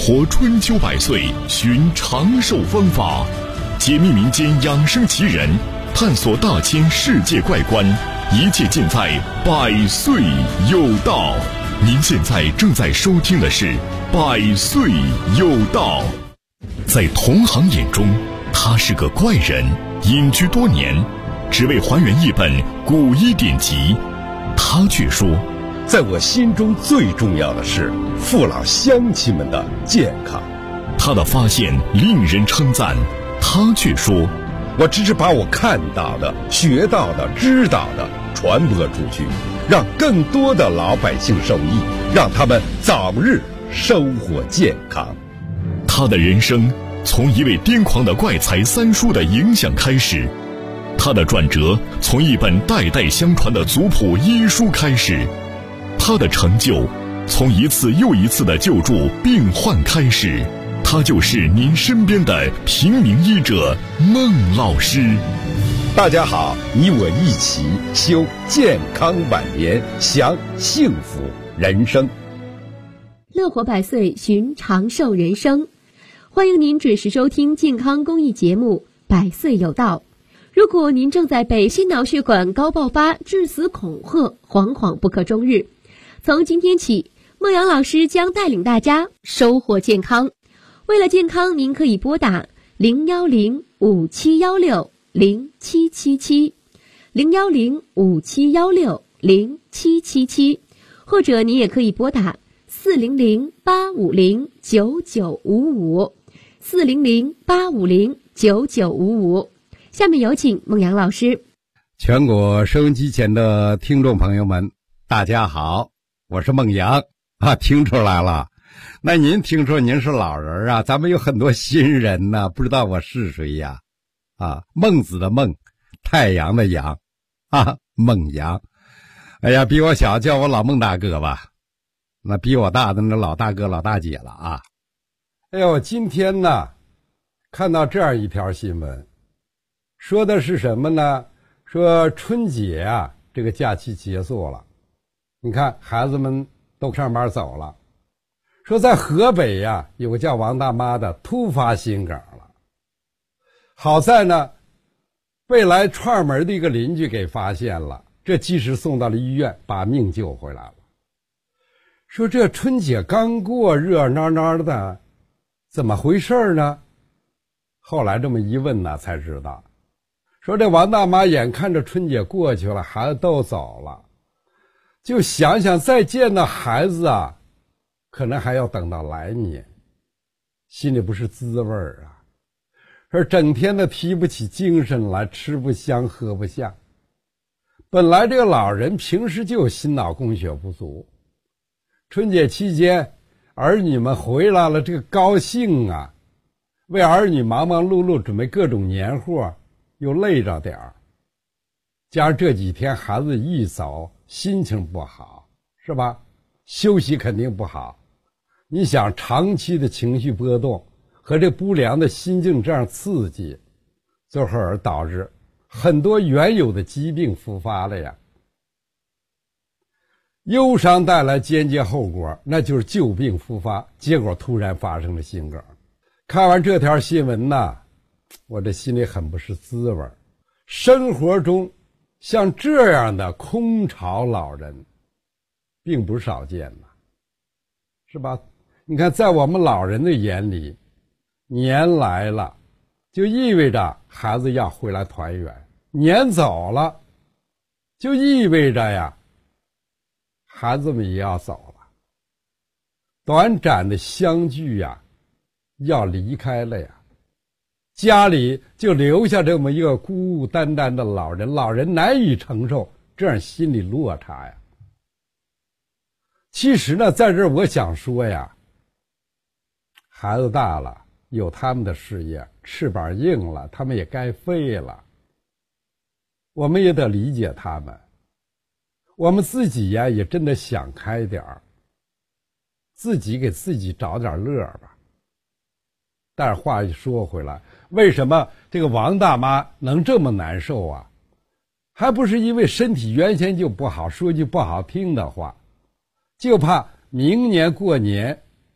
活春秋百岁，寻长寿方法，解密民间养生奇人，探索大千世界怪观，一切尽在百岁有道。您现在正在收听的是百岁有道。在同行眼中，他是个怪人，隐居多年，只为还原一本古医典籍。他却说， 在我心中最重要的是父老乡亲们的健康。 他的发现令人称赞，他却说， 我只是把我看到的、学到的、知道的传播出去，让更多的老百姓受益，让他们早日收获健康。 他的人生从一位癫狂的怪才三叔的影响开始，他的转折从一本代代相传的族谱医书开始，他的成就从一次又一次的救助病患开始。他就是您身边的平民医者孟老师。 大家好，你我一起修健康晚年，享幸福人生。 乐活百岁，寻长寿人生。欢迎您准时收听健康公益节目《百岁有道》。如果您正在被心脑血管高爆发、致死恐吓，惶惶不可终日，从今天起，孟阳老师将带领大家收获健康。为了健康，您可以拨打010-5716-0777 010-5716-0777，或者你也可以拨打400-850-9955 400-850-9955。下面有请孟阳老师。 全国收音机前的听众朋友们，大家好，我是孟阳啊，听出来了。那您听说您是老人啊，咱们有很多新人呢，不知道我是谁呀？孟子的孟，太阳的阳啊，孟阳。哎呀，比我小叫我老孟大哥吧，那比我大的那老大哥老大姐了啊。哎呦，今天呢看到这样一条新闻，说的是什么呢？说春节啊，这个假期结束了，你看孩子们都上班走了。说在河北呀，有个叫王大妈的突发心梗了，好在呢被来串门的一个邻居给发现了，这及时送到了医院，把命救回来了。说这春节刚过，热闹闹的，怎么回事呢？后来这么一问呢，才知道，说这王大妈眼看着春节过去了，孩子都走了，就想想再见到孩子啊，可能还要等到来年，心里不是滋味啊。说整天的提不起精神来，吃不香喝不下。本来这个老人平时就有心脑供血不足，春节期间儿女们回来了，这个高兴啊，为儿女忙忙碌碌准备各种年货，又累着点儿，加上这几天孩子一走，心情不好，是吧？休息肯定不好。你想长期的情绪波动和这不良的心境这样刺激，最后而导致很多原有的疾病复发了呀。忧伤带来间接后果，那就是旧病复发，结果突然发生了心梗。看完这条新闻呢，我这心里很不是滋味。生活中像这样的空巢老人并不少见呐，是吧？你看在我们老人的眼里，年来了就意味着孩子要回来团圆，年走了就意味着呀孩子们也要走了，短暂的相聚呀要离开了呀，家里就留下这么一个孤孤单单的老人，老人难以承受这样心理落差呀。其实呢，在这儿我想说呀，孩子大了，有他们的事业，翅膀硬了，他们也该飞了。我们也得理解他们，我们自己呀也真的想开点儿，自己给自己找点乐吧。但是话一说回来，为什么这个王大妈能这么难受啊？还不是因为身体原先就不好，说句不好听的话，就怕明年过年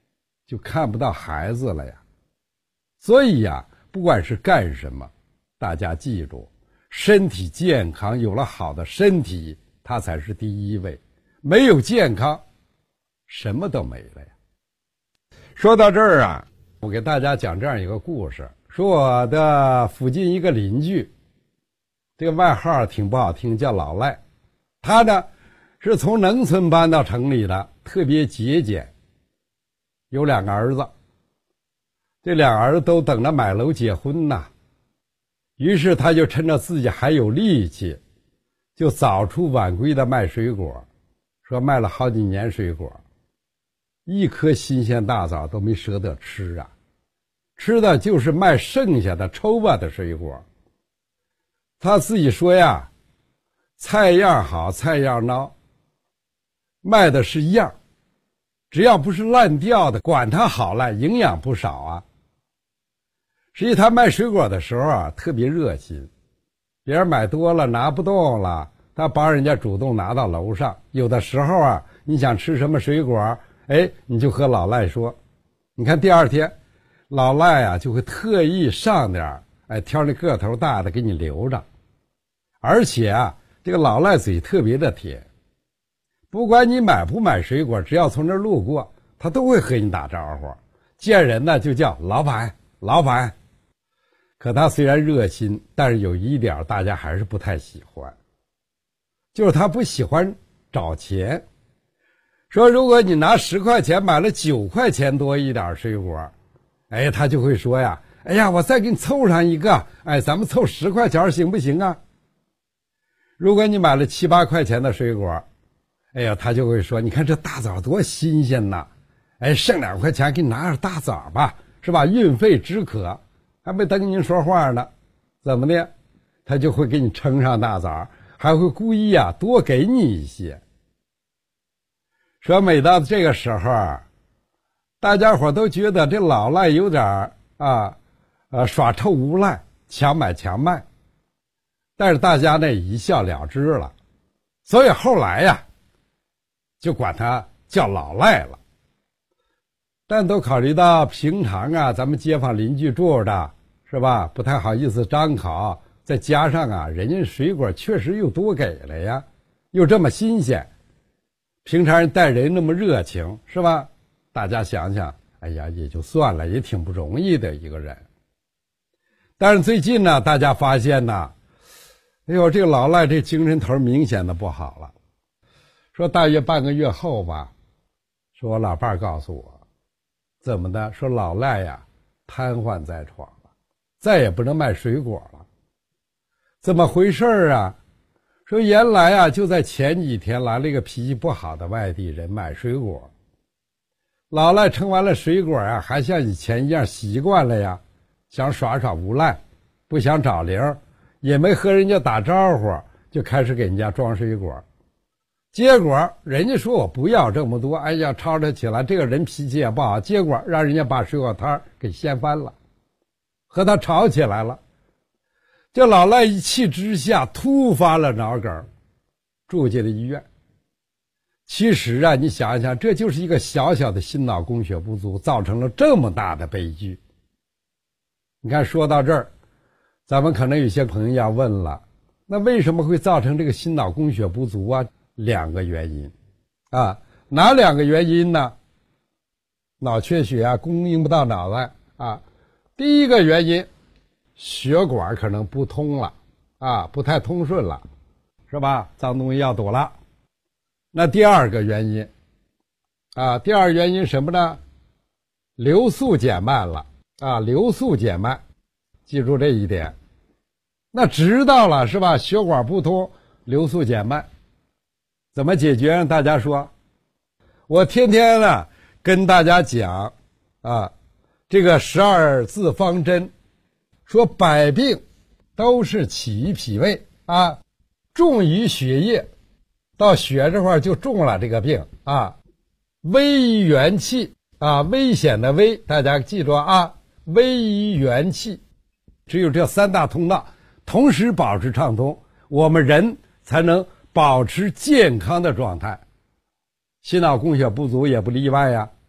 就看不到孩子了呀。所以呀，不管是干什么，大家记住，身体健康，有了好的身体，它才是第一位。没有健康，什么都没了呀。说到这儿啊，我给大家讲这样一个故事，说我的附近一个邻居，这个外号挺不好听，叫老赖。他呢是从农村搬到城里的，特别节俭，有2个儿子，这2个儿子都等着买楼结婚呐。于是他就趁着自己还有力气，就早出晚归的卖水果，说卖了好几年水果，一颗新鲜大枣都没舍得吃啊，吃的就是卖剩下的抽吧的水果。他自己说呀，菜样好菜样孬，卖的是样，只要不是烂掉的，管它好赖，营养不少啊。实际他卖水果的时候啊，特别热心，别人买多了拿不动了，他帮人家主动拿到楼上。有的时候啊，你想吃什么水果，你就和老赖说，你看第2天老赖啊就会特意上点挑那个头大的给你留着。而且啊，这个老赖嘴特别的甜，不管你买不买水果，只要从这儿路过，他都会和你打招呼，见人呢就叫老板老板。可他虽然热心，但是有一点大家还是不太喜欢，就是他不喜欢找钱。说如果你拿10块钱买了9块钱多一点水果，他就会说呀，哎呀，我再给你凑上一个，咱们凑10块钱行不行啊？如果你买了7、8块钱的水果，他就会说，你看这大枣多新鲜呐，剩2块钱给你拿点大枣吧，是吧？运费止可。还没等您说话呢，怎么的？他就会给你称上大枣，还会故意多给你一些。说每到这个时候大家伙都觉得这老赖有点耍臭无赖，强买强卖，但是大家呢一笑了之了，所以后来就管他叫老赖了。但都考虑到平常咱们街坊邻居住的是吧，不太好意思张口，再加上人家水果确实又多给了呀，又这么新鲜，平常人待人那么热情是吧，大家想想，也就算了，也挺不容易的一个人。但是最近呢，大家发现呢，这个老赖这精神头明显的不好了。说大约半个月后吧，说我老伴儿告诉我，怎么的？说老赖瘫痪在床了，再也不能卖水果了。怎么回事啊？说原来就在前几天来了一个脾气不好的外地人买水果，老赖称完了水果还像以前一样习惯了呀，想耍耍无赖，不想找零，也没和人家打招呼，就开始给人家装水果。结果人家说我不要这么多，吵吵起来，这个人脾气也不好，结果让人家把水果摊给掀翻了，和他吵起来了。这老赖一气之下突发了脑梗，住进了医院。其实你想一想，这就是一个小小的心脑供血不足，造成了这么大的悲剧。你看说到这儿，咱们可能有些朋友要问了，那为什么会造成这个心脑供血不足？2个原因哪2个原因呢？脑缺血供应不到脑袋第一个原因，血管可能不通了不太通顺了，是吧？脏东西要躲了。那第2个原因第2原因什么呢？流速减慢了流速减慢，记住这一点。那知道了是吧？血管不通，流速减慢，怎么解决？让大家说，我天天跟大家讲这个12字方针，说百病都是起于脾胃重于血液，到血这块就中了这个病危于元气危险的危，大家记住危于元气。只有这3大通道同时保持畅通，我们人才能保持健康的状态。心脑供血不足也不例外呀。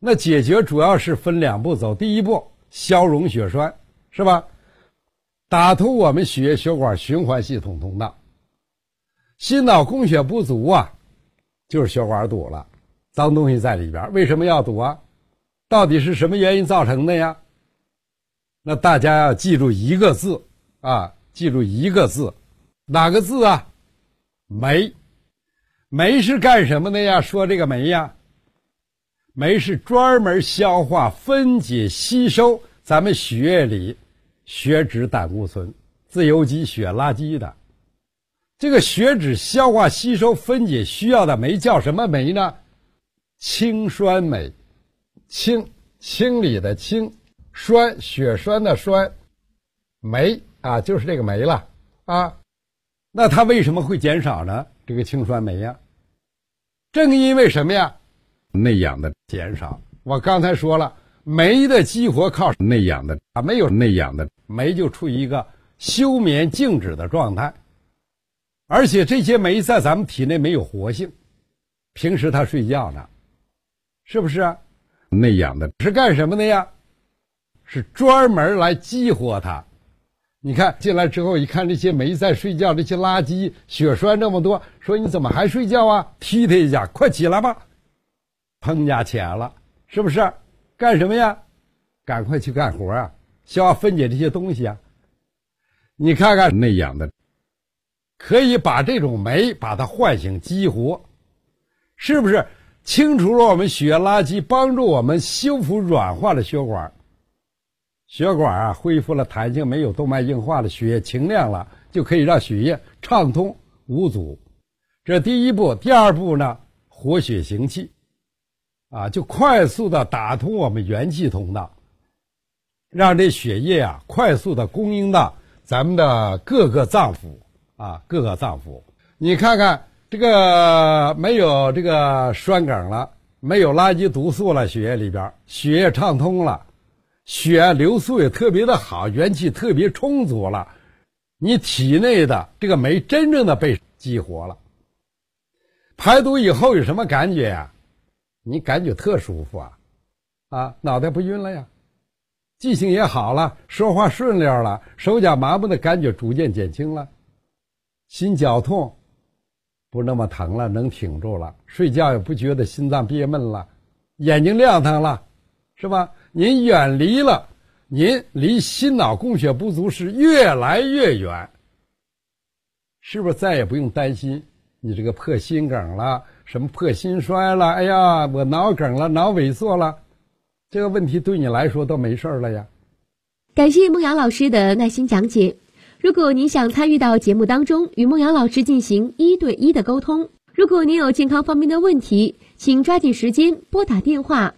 那解决主要是分2步走。第一步，消融血栓，是吧？打通我们血液血管循环系统通道。心脑供血不足啊，就是血管堵了，脏东西在里边。为什么要堵啊？到底是什么原因造成的呀？那大家要记住一个字啊，记住一个字，哪个字啊？酶。酶是干什么的呀？说这个酶呀，酶是专门消化、分解、吸收咱们血液里血脂胆固醇、自由基、血垃圾的。这个血脂消化、吸收、分解需要的酶叫什么酶呢？氢酸酶。清理的清，栓血栓的栓，酶啊，就是这个酶了啊。那它为什么会减少呢？这个氢酸酶呀，正因为什么呀？内氧的减少。我刚才说了，酶的激活靠内氧的啊，没有内氧的酶就处于一个休眠静止的状态，而且这些酶在咱们体内没有活性，平时它睡觉呢，是不是啊？内氧的是干什么的呀？是专门来激活它。你看进来之后一看这些酶在睡觉，这些垃圾血栓这么多，说你怎么还睡觉啊？踢他一下，快起来吧，砰家起来了，是不是？干什么呀？赶快去干活啊，消化分解这些东西啊。你看看内氧的可以把这种酶把它唤醒激活，是不是清除了我们血液垃圾，帮助我们修复软化的血管？血管啊恢复了弹性，没有动脉硬化的，血液清亮了，就可以让血液畅通无阻。这第一步。第二步呢，活血行气啊，就快速的打通我们元气通道，让这血液啊快速的供应到咱们的各个脏腑啊，各个脏腑。你看看这个没有这个栓梗了，没有垃圾毒素了，血液里边血液畅通了，血流速也特别的好，元气特别充足了，你体内的这个酶真正的被激活了。排毒以后有什么感觉呀？你感觉特舒服啊，脑袋不晕了呀，记性也好了，说话顺溜了，手脚麻木的感觉逐渐减轻了，心绞痛不那么疼了，能挺住了，睡觉也不觉得心脏憋闷了，眼睛亮堂了，是吧？您远离了，您离心脑供血不足是越来越远，是不是再也不用担心你这个破心梗了，什么破心衰了，哎呀我脑梗了，脑萎缩了，这个问题对你来说都没事了呀。 感谢孟阳老师的耐心讲解。如果您想参与到节目当中，与孟阳老师进行1对1的沟通，如果您有健康方面的问题，请抓紧时间拨打电话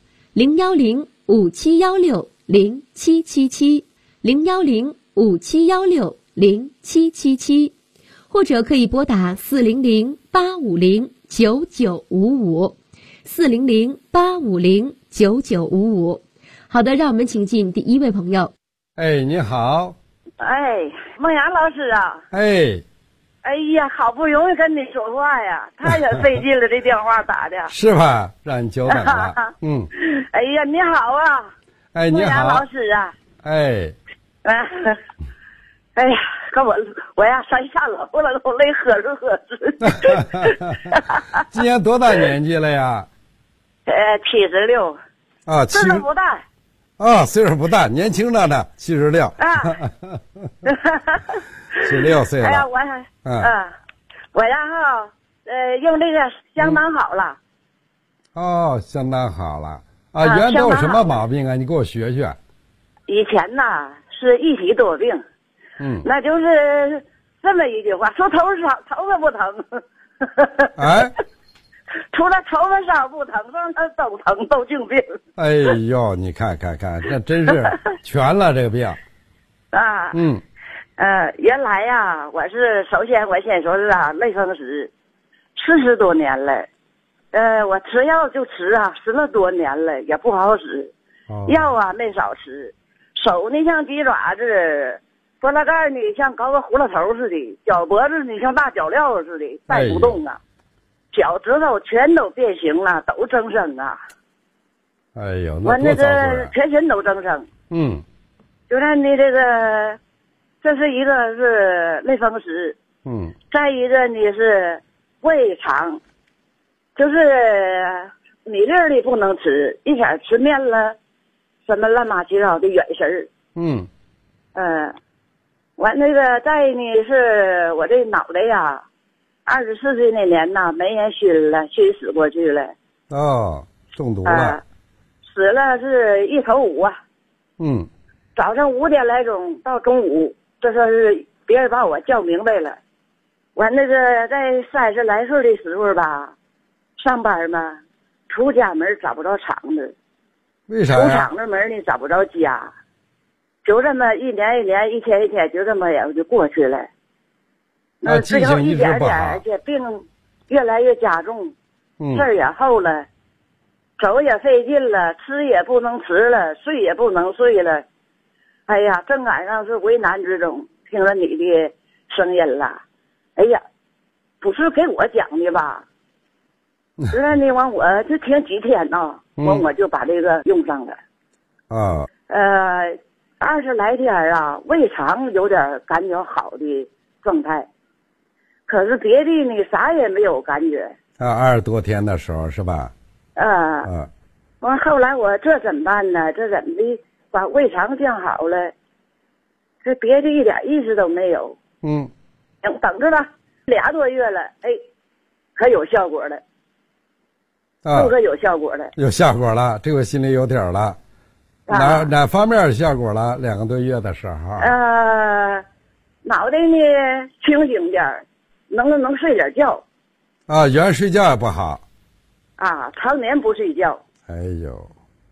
010-5716-0777，010-5716-0777，或者可以拨打400-850-9955，400-850-9955。好的，让我们请进第一位朋友。 哎，你好。 哎，孟阳老师啊。 哎呀，好不容易跟你说话呀，太费劲了，这电话打的。 是吧？让你久等了。嗯。 哎呀，你好啊。 哎，你好。 孟阳老师啊。 哎。 哎呀，我呀上下楼了，都累呵哧。 今年多大年纪了呀 ？76。 啊， 岁数不大。 啊，岁数不大，年轻着呢，76。16岁了。 哎呀，我呀用这个相当好了。 哦，相当好了啊！原都有什么毛病啊？你给我学学。 以前呐是一体多病，那就是这么一句话，说头发不疼。 哎。 除了头发梢不疼，它都疼，都净病。 哎呦，你看，这真是全了这个病。 啊。原来呀，首先我先说是类风湿，40多年了。我吃药就吃10了多年了，也不好使。药啊没少吃，手呢像鸡爪子，脖子盖呢像搞个葫芦头似的，脚脖子呢像大脚镣似的，带不动啊。脚趾头全都变形了，都增生啊！ 哎呦， 我那个啊、 全身都增生。 嗯， 就让你这个，这是一个是类风湿， 嗯， 再一个呢是胃肠，就是米粒儿的不能吃，一点吃面了，什么乱七八糟的远食儿。 嗯， 完那个再呢是我这脑袋呀，24岁那年呐没人熏了，熏死过去了。 哦，中毒了。 死了是一头五啊。 嗯。 早上5点来钟到中午，这说是别人把我叫明白了。我那个在30来岁的时候吧，上班嘛，出家门找不着厂子， 为啥呀？ 出厂子门呢找不着家，就这么一年一年，一天一天，就这么也就过去了。那最后一点点，而且病越来越加重，事儿也厚了，走也费劲了，吃也不能吃了，睡也不能睡了。哎呀，正赶上是为难之中，听了你的声音了。哎呀，不是给我讲的吧？实在呢，完我就听几天呢，完我就把这个用上了。 啊。 20来天啊，胃肠有点感觉好的状态，可是别的呢啥也没有感觉。 20多天的时候是吧？ 完后来我这怎么办呢？这怎么的？把胃肠降好了，这别的一点意思都没有。等着吧，2多月了，哎，可有效果了。可有效果了。有效果了，这回心里有底儿了。哪方面有效果了？2个多月的时候。 脑袋呢清醒点，能睡点觉。 原来睡觉也不好。 常年不睡觉。 哎呦。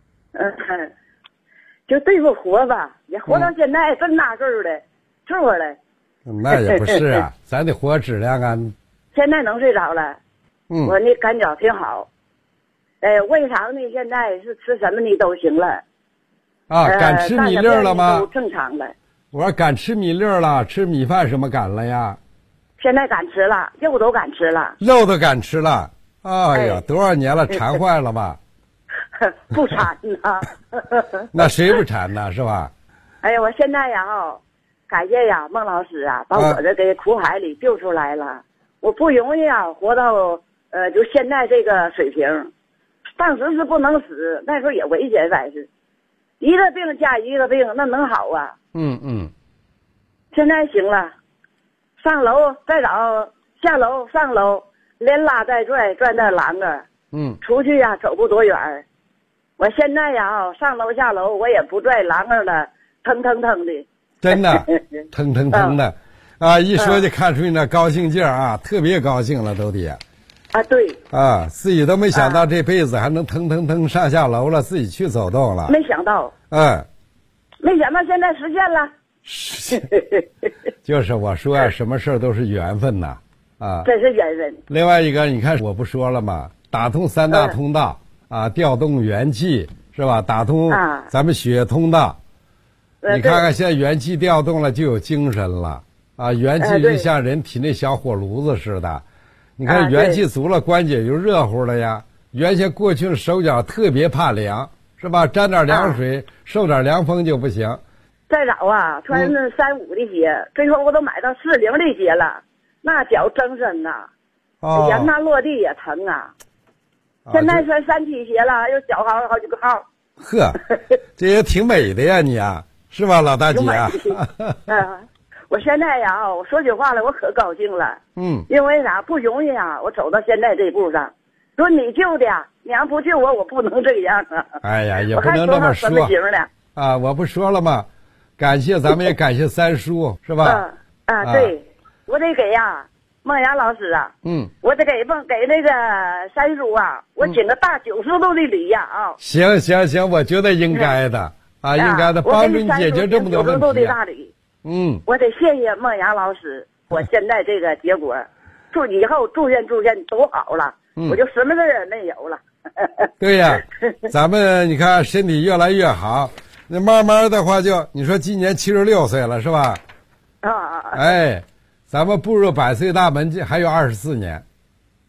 就对付活吧，也活到现在这么大岁数了，凑合了。 那也不是啊，咱得活质量啊。 现在能睡着了，我那感觉挺好。胃肠呢，现在是吃什么呢都行了。 敢吃米粒了吗？ 都正常了。 我说敢吃米粒了，吃米饭什么敢了呀？ 现在敢吃了，肉都敢吃了。 肉都敢吃了，哎呀，多少年了，馋坏了吧？ 不馋呐。 那谁不馋呢？是吧？ 哎呀，我现在呀感谢呀孟老师啊，把我这给苦海里救出来了。我不容易啊，活到就现在这个水平。当时是不能死，那时候也危险，反是一个病加一个病，那能好啊？现在行了，上楼再找，下楼上楼，连拉带拽，拽那栏杆。出去呀走不多远。我现在呀上楼下楼我也不拽栏杆了，腾腾腾的。 真的，腾腾腾的，一说就看出你那高兴劲儿啊，特别高兴了都得。 对。 自己都没想到这辈子还能腾腾腾上下楼了，自己去走动了。 没想到。没想到现在实现了。 实现。就是我说啊，什么事儿都是缘分呐。 这是缘分。 另外一个，你看我不说了吗？打通3大通道调动元气是吧？打通咱们血液通道。你看看现在元气调动了，就有精神了元气就像人体内小火炉子似的。你看元气足了，关节就热乎了呀。原先过去的手脚特别怕凉是吧？沾点凉水，受点凉风就不行。 再早穿那35的鞋，最后我都买到40的鞋了，那脚增深呐。人那落地也疼啊。现在穿37鞋了，又小好几个号。 呵，这也挺美的呀，你是吧，老大姐？ 我现在我说句话了，我可高兴了。因为啥？不容易我走到现在这步上。说你救的，你要不救我，我不能这样啊。 哎呀，也不能这么说。我不说了吗？感谢咱们也感谢三叔，是吧？ 对，我得给孟阳老师我得给那个三叔我请个大90度的礼行，我觉得应该的应该的，帮助你解决这么多问题。90度的大礼。我得谢谢孟阳老师，我现在这个结果，以后住院都好了，我就什么事也没有了。 对呀，咱们你看身体越来越好，那慢慢的话你说今年76岁了是吧？ 哎。 咱们步入100岁大门还有24年，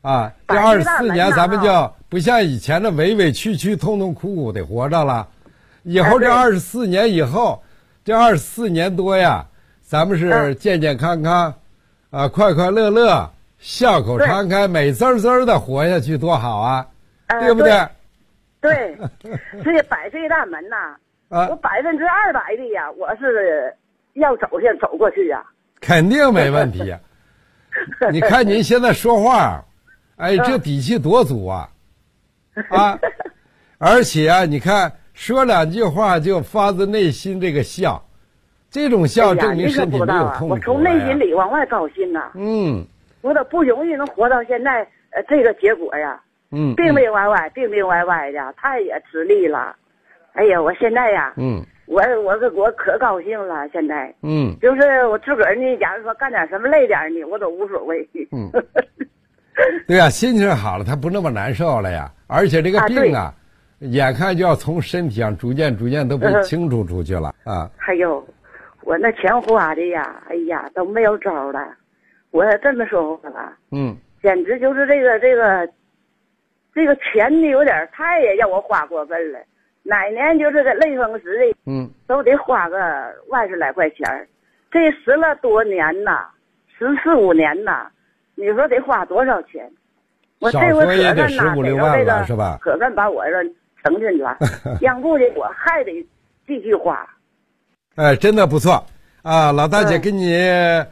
啊，这24年咱们就不像以前的委委屈屈、痛痛苦苦的活着了。以后这24年以后，这24年多呀，咱们是健健康康，啊，快快乐乐，笑口常开，美滋滋的活下去，多好啊，对不对？ 对，这100岁大门呐，我200%的呀，我是要走过去呀， 肯定没问题呀。你看您现在说话，哎，这底气多足啊！啊，而且啊，你看说2句话就发自内心这个笑，这种笑证明身体没有痛苦。 我从内心里往外高兴呐。我都不容易能活到现在，这个结果呀，病病歪歪的，他也吃力了。哎呀，我现在呀，我可高兴了，现在，就是我自个儿呢，假如说干点什么累点呢，我都无所谓。 对呀，心情好了，他不那么难受了呀。而且这个病啊，眼看就要从身体上逐渐都被清除出去了啊。 哎呦，我那钱花的呀，哎呀，都没有招了。我这么说话了，简直就是这个钱呢，有点太也让我花过分了。哪年就是个类风时的，都得花个20来块钱。这10了多年呐，14、15年呐，你说得花多少钱？我这回可算呐，得到这个， 是吧？ 可算把我这成进了，要不的我还得继续花。 哎，真的不错啊，老大姐跟你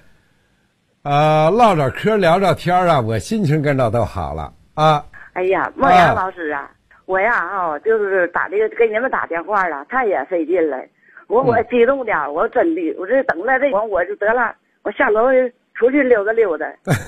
唠着嗑聊着天啊，我心情跟着都好了啊。 哎呀，孟阳老师啊，我呀就是给你们打电话了，太也费劲了。我激动的，我真的，我这等了这我就得了，我下楼出去溜达。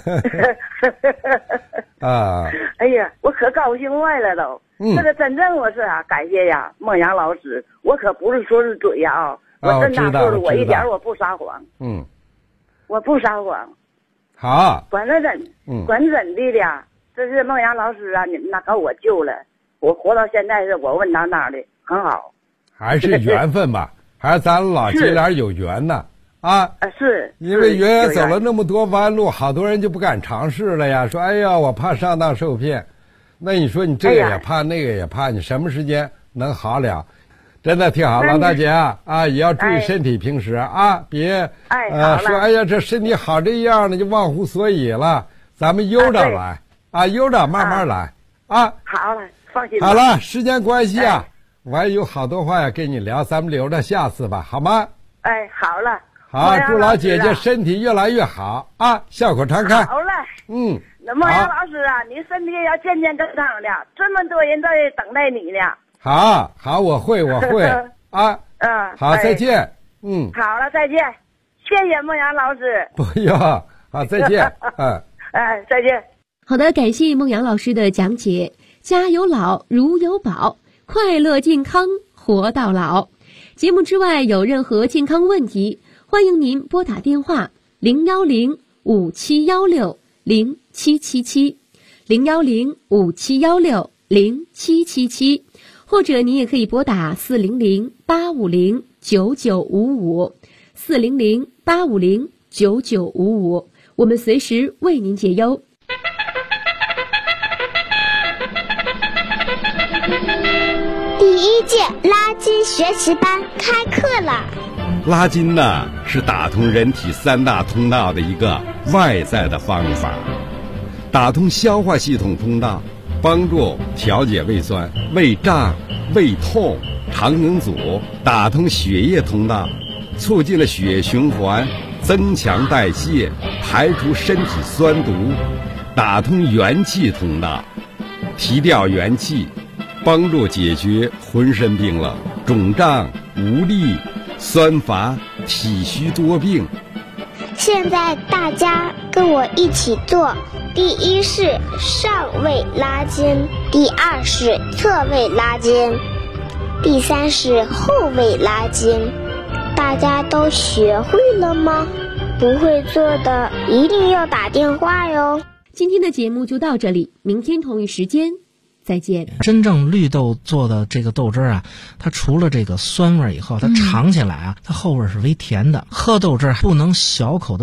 啊！ 哎呀，我可高兴坏了都。这个真正我是感谢呀，孟阳老师，我可不是说是嘴呀我真的说是我一点我不撒谎。我不撒谎。 好。 管真的，这是孟阳老师啊，你们那把我救了，我活到现在是我稳当当的，很好。 还是缘分吧，还是咱老姐俩有缘呢。 是因为远走了那么多弯路，好多人就不敢尝试了呀。说哎呀，我怕上当受骗。那你说你这个也怕，那个也怕，你什么时间能好了？真的挺好，老大姐也要注意身体，平时别说哎呀这身体好这样的就忘乎所以了。咱们悠着来悠着慢慢来好了，放心。 好了，时间关系我还有好多话要跟你聊，咱们留着下次吧，好吗？ 好了。 好，祝老姐姐身体越来越好笑口常开。 好嘞。那孟阳老师你身体也要健健康康的，这么多人在等待你呢。 好，我会好，再见。 好了，再见，谢谢孟阳老师。 不用，好，再见。 再见。 好的，感谢孟阳老师的讲解。家有老，如有宝，快乐健康活到老。节目之外有任何健康问题，欢迎您拨打电话010-5716-0777 010-5716-0777，或者您也可以拨打400-850-9955 400-850-9955，我们随时为您解忧。 第1届拉筋学习班开课了。 拉筋呢，是打通人体3大通道的一个外在的方法，打通消化系统通道，帮助调节胃酸、胃胀、胃痛、肠梗阻；打通血液通道，促进了血液循环，增强代谢，排除身体酸毒；打通元气通道，提调元气，帮助解决浑身冰冷、肿胀、无力、酸乏、体虚多病。 现在大家跟我一起做，第1是上位拉筋，第2是侧位拉筋，第3是后位拉筋。大家都学会了吗？不会做的一定要打电话哟。 今天的节目就到这里，明天同一时间再见。 真正绿豆做的这个豆汁儿它除了这个酸味以后，它尝起来它后味是微甜的。喝豆汁儿不能小口的抿，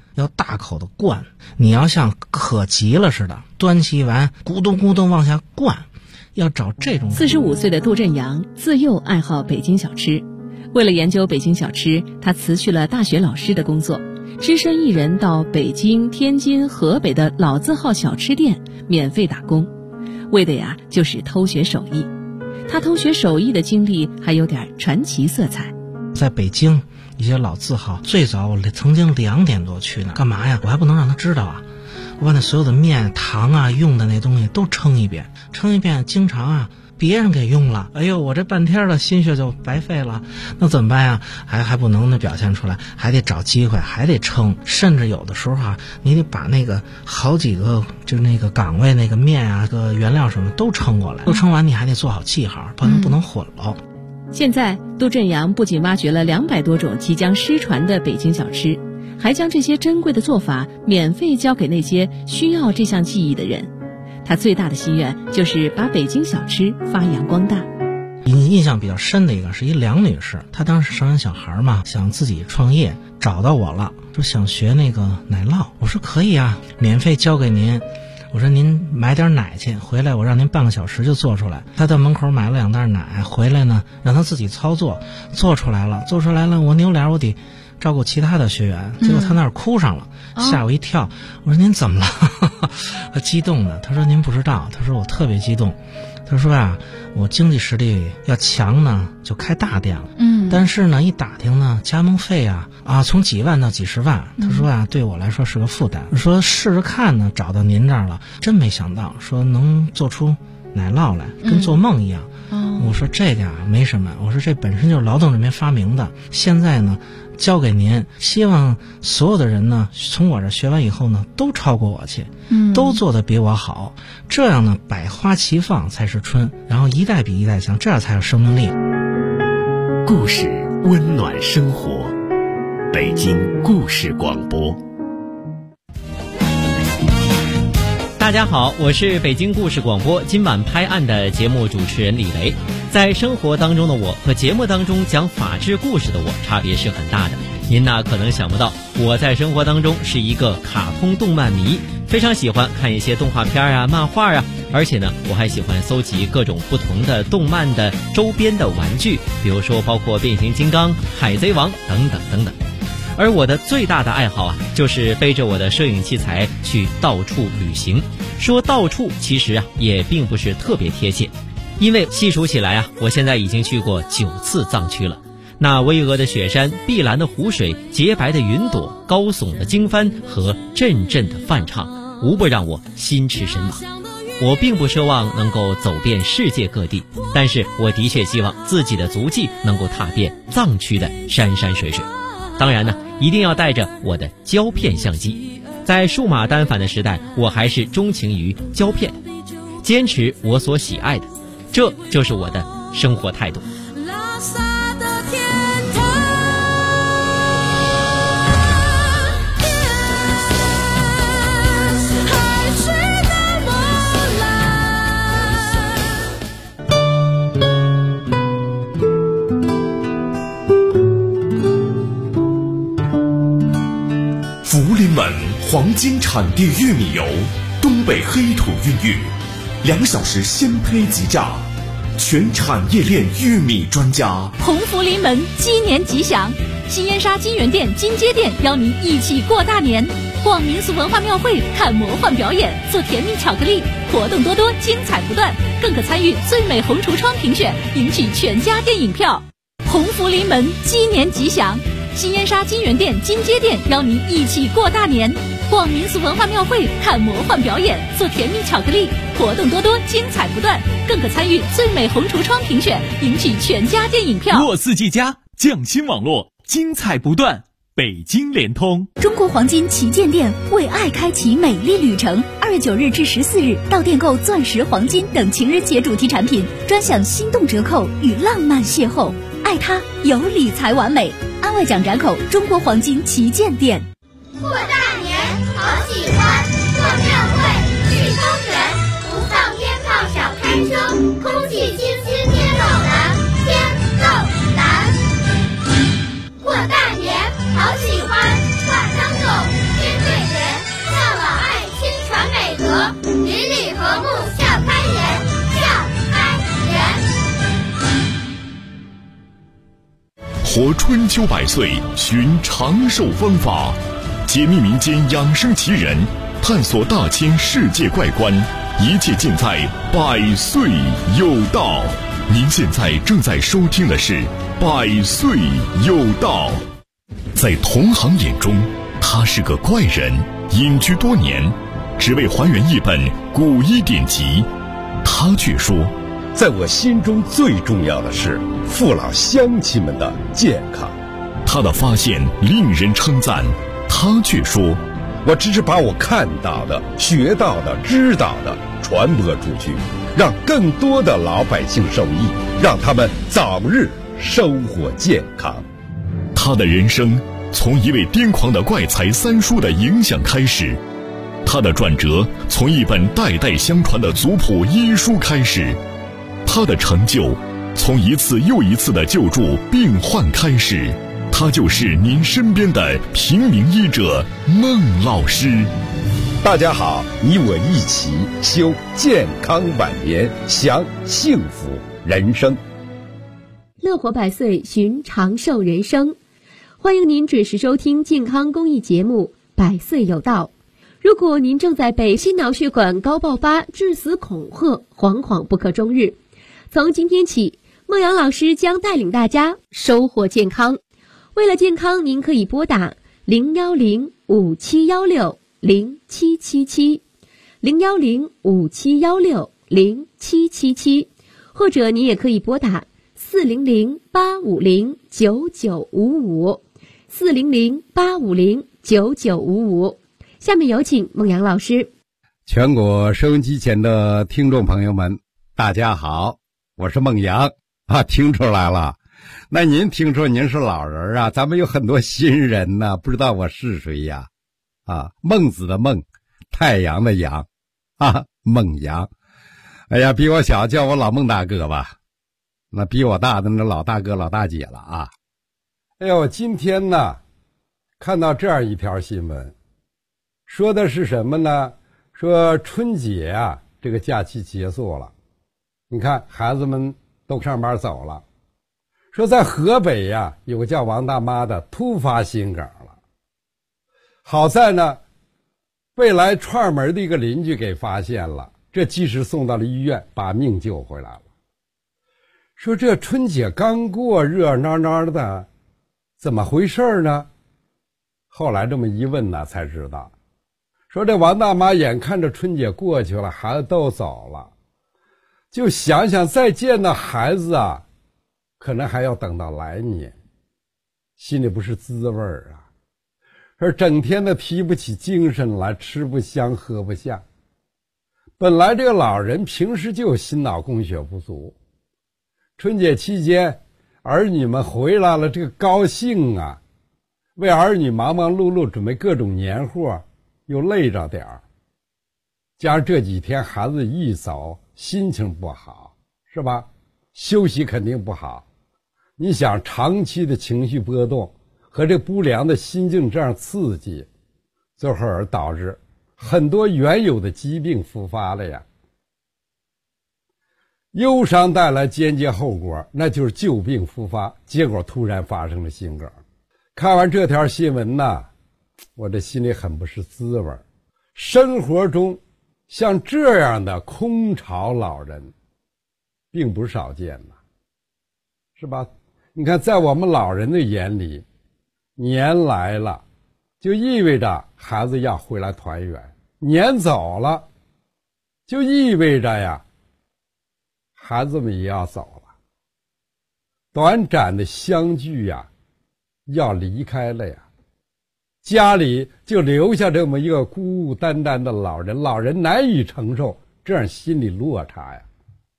要大口的灌，你要像渴急了似的，端起碗咕咚咕咚往下灌，要找这种。 45岁的杜振阳自幼爱好北京小吃，为了研究北京小吃，他辞去了大学老师的工作，只身一人到北京、天津、河北的老字号小吃店免费打工，为的呀就是偷学手艺。他偷学手艺的经历还有点传奇色彩。 在北京一些老字号，最早我曾经2点多去呢，干嘛呀？我还不能让他知道啊！我把那所有的面、糖啊、用的那东西都称一遍，经常啊别人给用了，哎呦，我这半天的心血就白费了，那怎么办呀？还不能表现出来，还得找机会，还得称，甚至有的时候啊，你得把那个好几个就是那个岗位那个面啊、个原料什么都称过来，都称完你还得做好记号，不能混了。 现在杜振阳不仅挖掘了200多种即将失传的北京小吃，还将这些珍贵的做法免费教给那些需要这项技艺的人。他最大的心愿就是把北京小吃发扬光大。 印象比较深的一个是一梁女士，她当时生完小孩嘛，想自己创业，找到我了，说想学那个奶酪。我说可以啊，免费教给您。我说您买点奶去，回来我让您半个小时就做出来。他到门口买了2袋奶，回来呢让他自己操作，做出来了，我扭脸我得照顾其他的学员，结果他那儿哭上了，吓我一跳。我说您怎么了？他激动的，他说您不知道，他说我特别激动，他说啊，我经济实力要强呢就开大店了，但是呢一打听呢加盟费啊从几万到几十万，他说啊对我来说是个负担，说试着看呢找到您这儿了，真没想到说能做出奶酪来，跟做梦一样。我说这个没什么，我说这本身就是劳动人民发明的，现在呢交给您，希望所有的人呢从我这学完以后呢都超过我去，都做得比我好，这样呢百花齐放才是春，然后一代比一代强，这样才有生命力。 故事温暖生活，北京故事广播。 大家好，我是北京故事广播今晚拍案的节目主持人李雷。在生活当中的我和节目当中讲法治故事的我差别是很大的。您呢可能想不到，我在生活当中是一个卡通动漫迷，非常喜欢看一些动画片啊、漫画啊，而且呢我还喜欢搜集各种不同的动漫的周边的玩具，比如说包括变形金刚、海贼王等等等等。而我的最大的爱好就是背着我的摄影器材去到处旅行。说到处其实也并不是特别贴切，因为细数起来我现在已经去过9次藏区了。那巍峨的雪山、碧蓝的湖水、洁白的云朵、高耸的经幡和阵阵的梵唱，无不让我心驰神往。我并不奢望能够走遍世界各地，但是我的确希望自己的足迹能够踏遍藏区的山山水水。当然呢，一定要带着我的胶片相机。在数码单反的时代，我还是钟情于胶片，坚持我所喜爱的，这就是我的生活态度。 福临门黄金产地玉米油，东北黑土孕育，2小时鲜胚即榨，全产业链玉米专家。 鸿福临门，鸡年吉祥！新燕莎金源店、金街店邀您一起过大年，逛民俗文化庙会，看魔幻表演，做甜蜜巧克力，活动多多，精彩不断，更可参与最美红橱窗评选，赢取全家电影票。鸿福临门，鸡年吉祥！新燕莎金源店、金街店邀您一起过大年，逛民俗文化庙会，看魔幻表演，做甜蜜巧克力，活动多多，精彩不断，更可参与最美红橱窗评选，赢取全家电影票。 洛斯技嘉，匠心网络，精彩不断。北京联通中国黄金旗舰店为爱开启美丽旅程，2月9日至14日到店购钻石、黄金等情人节主题产品，专享心动折扣与浪漫邂逅。爱它有理财完美，安外蒋闸口中国黄金旗舰店。 过大年好喜欢，过庙会去公园，不放鞭炮少开车，空气清新天够蓝，天够蓝。过大年好喜欢，挂当狗。 活春秋百岁，寻长寿方法，解密民间养生奇人，探索大千世界怪观，一切尽在百岁有道。您现在正在收听的是百岁有道。在同行眼中，他是个怪人，隐居多年，只为还原一本古医典籍。他却说， 在我心中最重要的是父老乡亲们的健康。 他的发现令人称赞，他却说， 我只是把我看到的、学到的、知道的传播出去，让更多的老百姓受益，让他们早日生活健康。 他的人生从一位癫狂的怪才三叔的影响开始，他的转折从一本代代相传的族谱医书开始，他的成就从一次又一次的救助病患开始。他就是您身边的平民医者孟老师。 大家好，你我一起修健康晚年，享幸福人生。 乐活百岁，寻长寿人生。欢迎您准时收听健康公益节目《百岁有道》。如果您正在被心脑血管高爆发、致死恐吓，惶惶不可终日，从今天起，孟阳老师将带领大家收获健康。为了健康，您可以拨打010-5716-0777 010-5716-0777，或者您也可以拨打400-850-9955 400-850-9955。下面有请孟阳老师。 全国收音机前的听众朋友们，大家好，我是孟阳啊，听出来了。那您听说您是老人啊，咱们有很多新人呢，不知道我是谁呀？啊，孟子的孟，太阳的阳啊，孟阳。哎呀，比我小叫我老孟大哥吧，那比我大的那老大哥老大姐了啊。哎呦，今天呢看到这样一条新闻，说的是什么呢？说春节啊，这个假期结束了，你看孩子们都上班走了，说在河北呀，有个叫王大妈的突发心梗了，好在呢被来串门的一个邻居给发现了，这及时送到了医院，把命救回来了。说这春节刚过，热闹闹的，怎么回事呢？后来这么一问呢，才知道，说这王大妈眼看着春节过去了，孩子都走了，就想想再见到孩子啊，可能还要等到来年，心里不是滋味啊。说整天的提不起精神来，吃不香喝不下。本来这个老人平时就有心脑供血不足，春节期间儿女们回来了，这个高兴啊，为儿女忙忙碌碌准备各种年货，又累着点儿，加上这几天孩子一走，心情不好，是吧？休息肯定不好。你想长期的情绪波动和这不良的心境这样刺激，最后而导致很多原有的疾病复发了呀。忧伤带来间接后果，那就是旧病复发，结果突然发生了心梗。看完这条新闻呢，我这心里很不是滋味。生活中像这样的空巢老人并不少见呐，是吧？你看在我们老人的眼里，年来了就意味着孩子要回来团圆，年走了就意味着呀孩子们也要走了，短暂的相聚呀要离开了呀，家里就留下这么一个孤孤单单的老人，老人难以承受这样心理落差呀。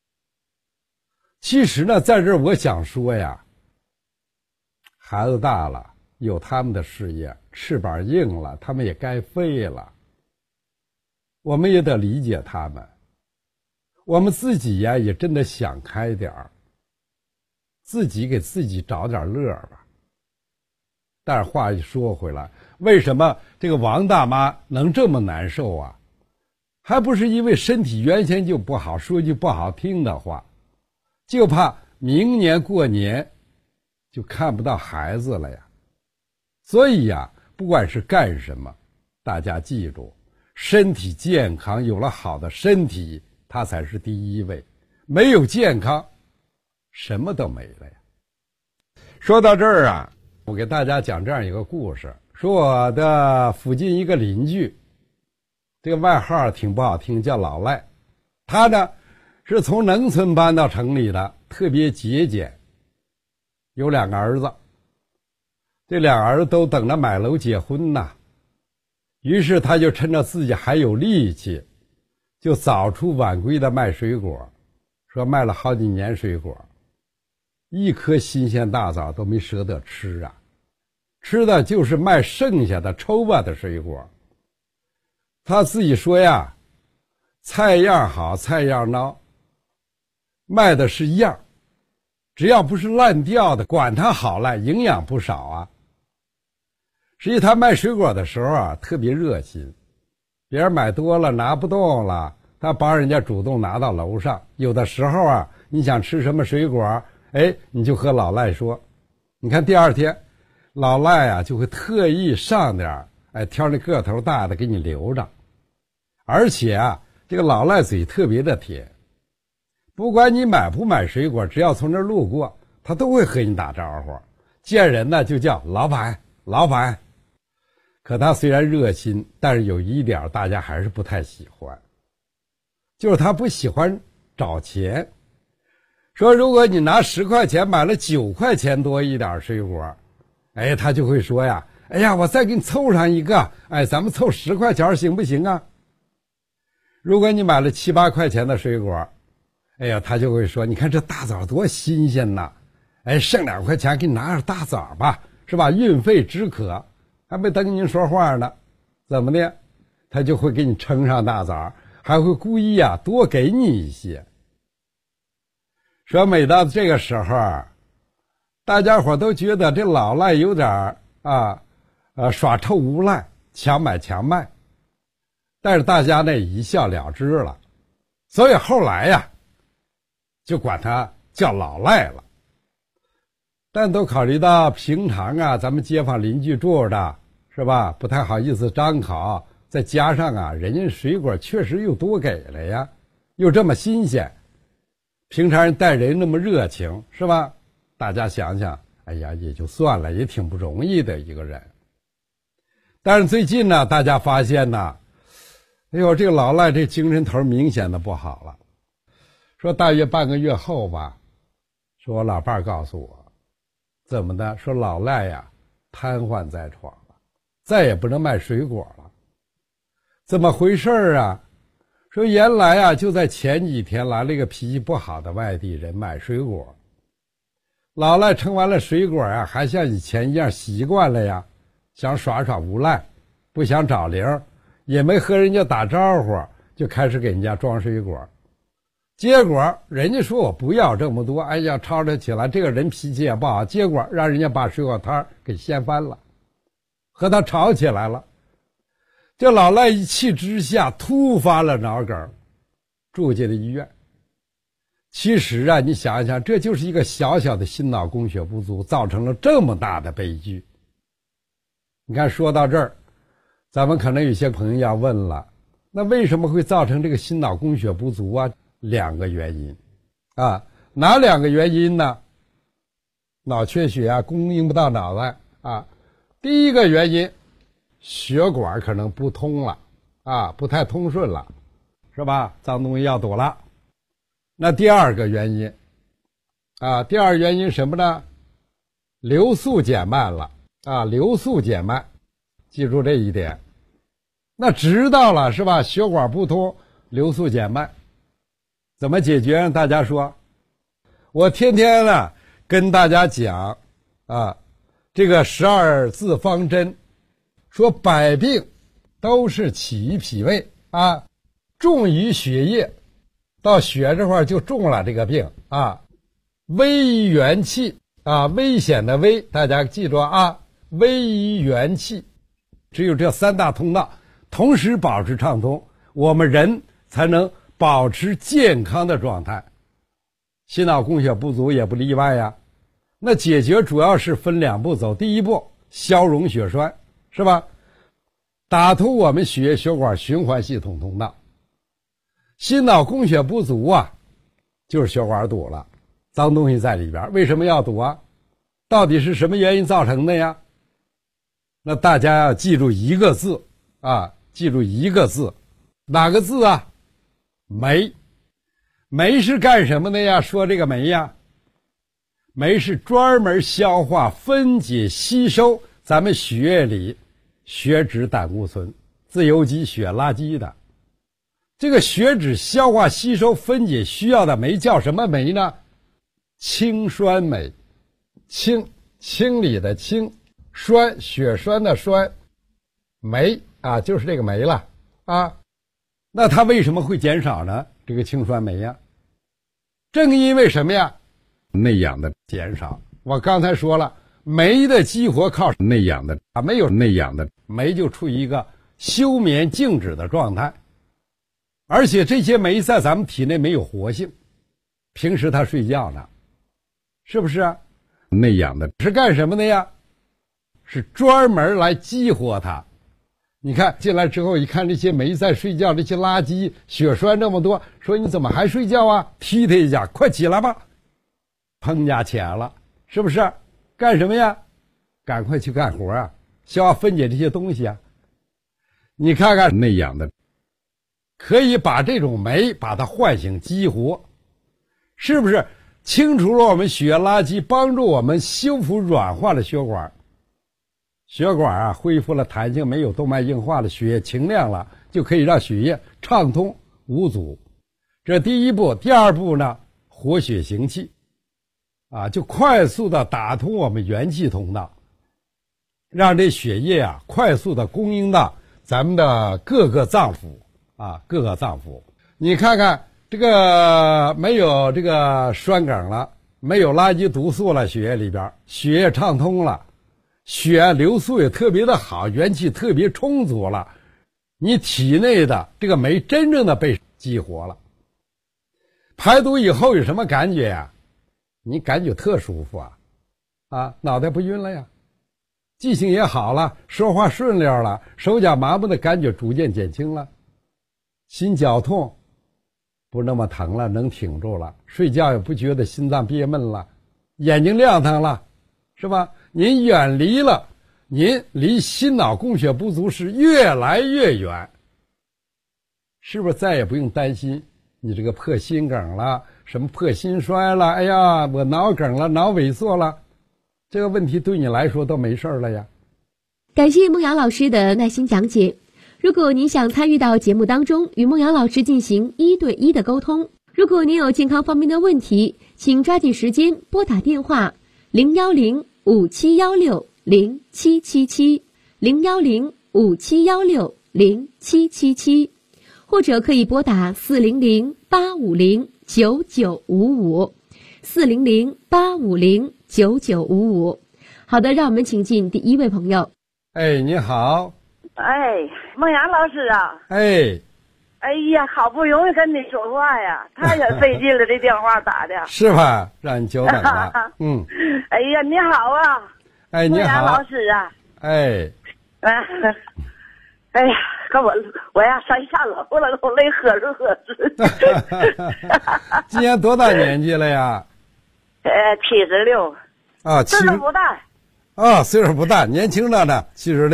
其实呢，在这儿我想说呀，孩子大了，有他们的事业，翅膀硬了，他们也该飞了，我们也得理解他们。我们自己呀也真的想开点儿，自己给自己找点乐吧。但是话一说回来，为什么这个王大妈能这么难受啊？还不是因为身体原先就不好，说句不好听的话，就怕明年过年就看不到孩子了呀。所以呀，不管是干什么，大家记住，身体健康，有了好的身体，它才是第一位。没有健康，什么都没了呀。说到这儿啊，我给大家讲这样一个故事，说我的附近一个邻居，这个外号挺不好听，叫老赖。他呢是从农村搬到城里的，特别节俭，有2个儿子，这2个儿子都等着买楼结婚呢。于是他就趁着自己还有力气，就早出晚归的卖水果，说卖了好几年水果，一颗新鲜大枣都没舍得吃啊，吃的就是卖剩下的抽吧的水果。他自己说呀，菜样好菜样孬，卖的是样，只要不是烂掉的，管它好赖，营养不少啊。实际他卖水果的时候啊，特别热心，别人买多了拿不动了，他帮人家主动拿到楼上。有的时候啊，你想吃什么水果，你就和老赖说，你看第二天老赖啊就会特意上点挑那个头大的给你留着。而且啊，这个老赖嘴特别的甜，不管你买不买水果，只要从这儿路过，他都会和你打招呼，见人呢就叫老板老板。可他虽然热心，但是有一点大家还是不太喜欢，就是他不喜欢找钱。说如果你拿10块钱买了9块钱多一点水果，他就会说呀，哎呀，我再给你凑上一个，咱们凑10块钱行不行啊？如果你买了7、8块钱的水果，他就会说，你看这大枣多新鲜呐，剩2块钱给你拿点大枣吧，是吧？运费止可。还没等您说话呢，怎么的？他就会给你称上大枣，还会故意多给你一些。说每到这个时候，大家伙都觉得这老赖有点耍臭无赖，强买强卖，但是大家呢一笑了之了，所以后来呀，就管他叫老赖了。但都考虑到平常咱们街坊邻居住的是吧，不太好意思张口，再加上人家水果确实又多给了呀，又这么新鲜，平常人待人那么热情是吧？大家想想，也就算了，也挺不容易的一个人。但是最近呢，大家发现呢，这个老赖这精神头明显的不好了。说大约半个月后吧，说我老伴儿告诉我，怎么的？说老赖呀，瘫痪在床了，再也不能卖水果了。怎么回事啊？说原来就在前几天来了一个脾气不好的外地人买水果，老赖称完了水果还像以前一样习惯了呀，想耍耍无赖，不想找零，也没和人家打招呼，就开始给人家装水果。结果人家说我不要这么多，吵吵起来，这个人脾气也不好，结果让人家把水果摊给掀翻了，和他吵起来了。这老赖一气之下突发了脑梗，住进了医院。其实你想一想，这就是一个小小的心脑供血不足，造成了这么大的悲剧。你看说到这儿，咱们可能有些朋友要问了，那为什么会造成这个心脑供血不足啊？2个原因哪2个原因呢？脑缺血供应不到脑袋第一个原因，血管可能不通了不太通顺了，是吧？脏东西要堵了。那第2个原因第2原因什么呢？流速减慢了流速减慢，记住这一点。那知道了是吧？血管不通，流速减慢，怎么解决？大家说，我天天跟大家讲这个12字方针，说百病都是起于脾胃重于血液，到血这块就中了这个病危于元气危险的危，大家记住危于元气。只有这3大通道同时保持畅通，我们人才能保持健康的状态。心脑供血不足也不例外呀。 那解决主要是分2步走。第一步，消融血栓，是吧？打通我们血液血管循环系统通道。心脑供血不足啊，就是血管堵了，脏东西在里边。为什么要堵啊？到底是什么原因造成的呀？那大家要记住一个字啊，记住一个字，哪个字啊？酶。酶是干什么的呀？说这个酶呀，酶是专门消化、分解、吸收咱们血液里血脂胆固醇、自由基、血垃圾的。这个血脂消化、吸收、分解需要的酶叫什么酶呢？氢酸酶。清理的清，栓血栓的栓，酶啊，就是这个酶了啊。那它为什么会减少呢？这个氢酸酶呀，正因为什么呀？内氧的减少。我刚才说了，酶的激活靠内氧的啊，没有内氧的酶就处于一个休眠静止的状态，而且这些酶在咱们体内没有活性，平时它睡觉呢，是不是啊？内氧的是干什么的呀？是专门来激活它。你看进来之后一看这些酶在睡觉，这些垃圾血栓这么多，说你怎么还睡觉啊？踢他一下，快起来吧，砰家起来了，是不是？干什么呀？赶快去干活啊，消化分解这些东西啊。你看看内氧的可以把这种酶把它唤醒激活，是不是清除了我们血液垃圾，帮助我们修复软化的血管，血管啊恢复了弹性，没有动脉硬化了，血液清亮了，就可以让血液畅通无阻。这第一步。第二步呢，活血行气啊，就快速的打通我们元气通道，让这血液啊快速的供应到咱们的各个脏腑啊，各个脏腑。你看看这个没有这个栓梗了，没有垃圾毒素了，血液里边血液畅通了，血流速也特别的好，元气特别充足了，你体内的这个酶真正的被激活了。排毒以后有什么感觉呀？你感觉特舒服啊，脑袋不晕了呀，记性也好了，说话顺溜了，手脚麻木的感觉逐渐减轻了，心绞痛不那么疼了，能挺住了，睡觉也不觉得心脏憋闷了，眼睛亮堂了，是吧？您远离了，您离心脑供血不足是越来越远，是不是再也不用担心你这个破心梗了，什么破心衰了，哎呀我脑梗了，脑萎缩了，这个问题对你来说都没事了呀。 感谢孟阳老师的耐心讲解。如果您想参与到节目当中，与孟阳老师进行1对1的沟通，如果您有健康方面的问题，请抓紧时间拨打电话010-5716-0777 010-5716-0777，或者可以拨打400-850-9955 400-850-9955。好的，让我们请进第一位朋友。 哎，你好。 哎，孟阳老师啊。 哎呀，好不容易跟你说话呀，太费劲了，这电话打的。 是吧？让你久等了。嗯。 哎呀，你好啊。 哎，你好。孟阳老师啊。 哎。 哎呀，跟我呀上下楼了，我累呵哧。 今年多大年纪了呀 ？76。 啊， 岁数不大。 啊，岁数不大，年轻着呢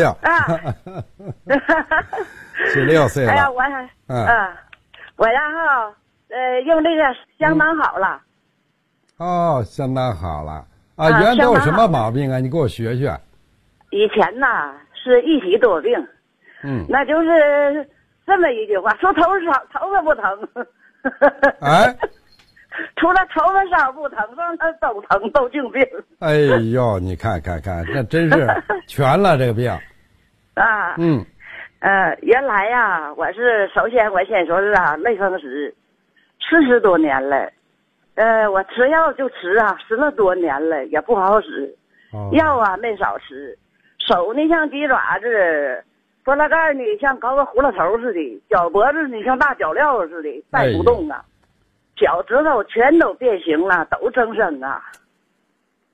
，76。76岁了。 哎呀，我呀用这个相当好了。 哦，相当好了啊！原来都有什么毛病啊？你给我学学。 以前呐是一体多病。那就是这么一句话，说头发不疼。 哎。 除了头发梢不疼，那都疼，都净病。 哎呦，你看，那真是全了这个病。 啊。原来呀，首先我先说是类风湿，40多年了。我吃药就吃10了多年了，也不好使。药没少吃，手呢像鸡爪子，脖子盖呢像搞个葫芦头似的，脚脖子呢像大脚镣似的，带不动啊。脚趾头全都变形了，都增生啊！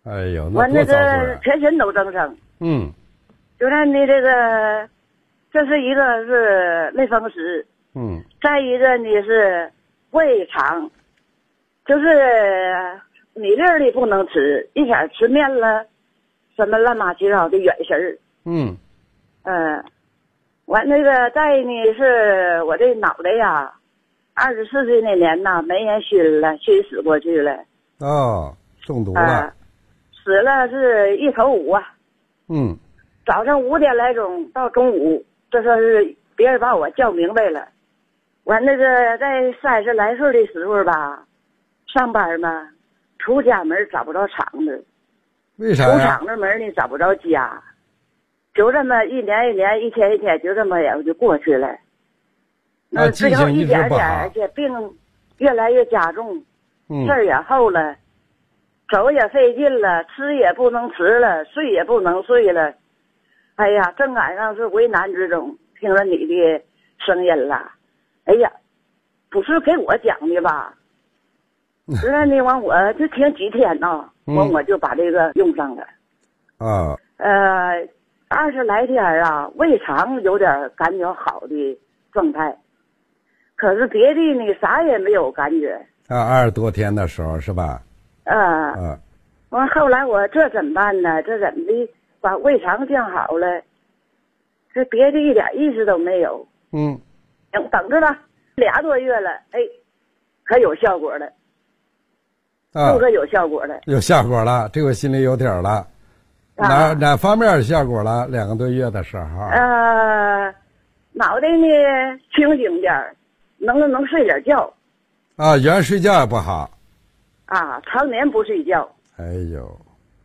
哎呦， 我那个全身都增生。 嗯， 就看你这个，这是一个是类风湿，再一个呢是胃肠，就是米粒儿的不能吃，一天吃面了，什么乱八七糟的远心儿。完那个再呢是我这脑袋呀，24岁那年呐没人熏了，熏死过去了。 哦，中毒了。 死了是一头午啊。早上5点来钟到中午，这说是别人把我叫明白了。完那个在30来岁的时候吧，上班嘛，出家门找不着厂子， 为啥呀？ 出厂子门呢找不着家，就这么一年一年，一天一天，就这么也就过去了。那最后一点点，而且病越来越加重，事儿也厚了，走也费劲了，吃也不能吃了，睡也不能睡了。哎呀，正赶上是为难之中，听了你的声音了。哎呀，不是给我讲的吧？实在呢，完我就听几天呢，完我就把这个用上了。20来天啊，胃肠有点感觉好的状态，可是别的呢啥也没有感觉。 20多天的时候是吧？ 完后来我这怎么办呢？这怎么的把胃肠降好了？这别的一点意思都没有。等着吧，2多月了，哎，可有效果了。可有效果了。 有效果了，这回心里有底儿了。哪方面有效果了？2个多月的时候。 脑袋呢清醒点，能睡点觉。 原睡觉也不好。 常年不睡觉。 哎呦。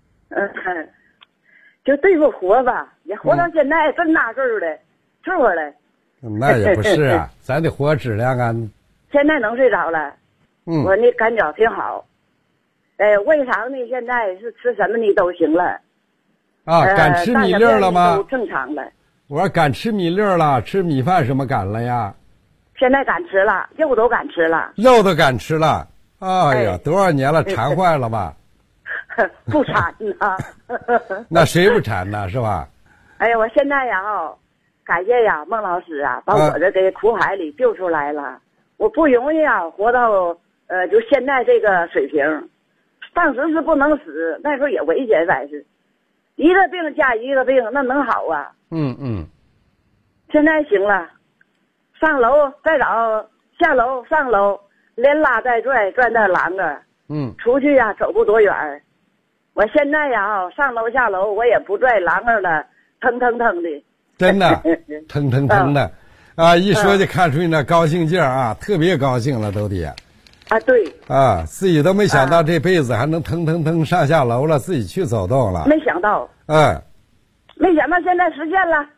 就对付活吧，也活到现在这么大岁数了，凑合了。 那也不是啊，咱得活质量啊。 现在能睡着了。我那感觉挺好。胃肠呢现在是吃什么呢都行了。 敢吃米粒了吗？ 都正常了。 我说敢吃米粒了，吃米饭什么敢了呀？ 现在敢吃了，肉都敢吃了。 肉都敢吃了。哎呀，多少年了，馋坏了吧？ 不馋呐。 那谁不馋呢？是吧？ 哎呀，我现在呀感谢呀孟老师啊，把我这给苦海里救出来了。我不容易啊，活到就现在这个水平。当时是不能死，那时候也危险，反正一个病加一个病，那能好啊？现在行了，上楼再找，下楼上楼，连拉带拽，拽那栏杆。出去呀走不多远。我现在呀上楼下楼我也不拽栏杆了，腾腾腾的。 真的，腾腾腾的。一说就看出你那高兴劲儿啊，特别高兴了都得。 对。 自己都没想到这辈子还能腾腾腾上下楼了，自己去走动了。 没想到。没想到现在实现了。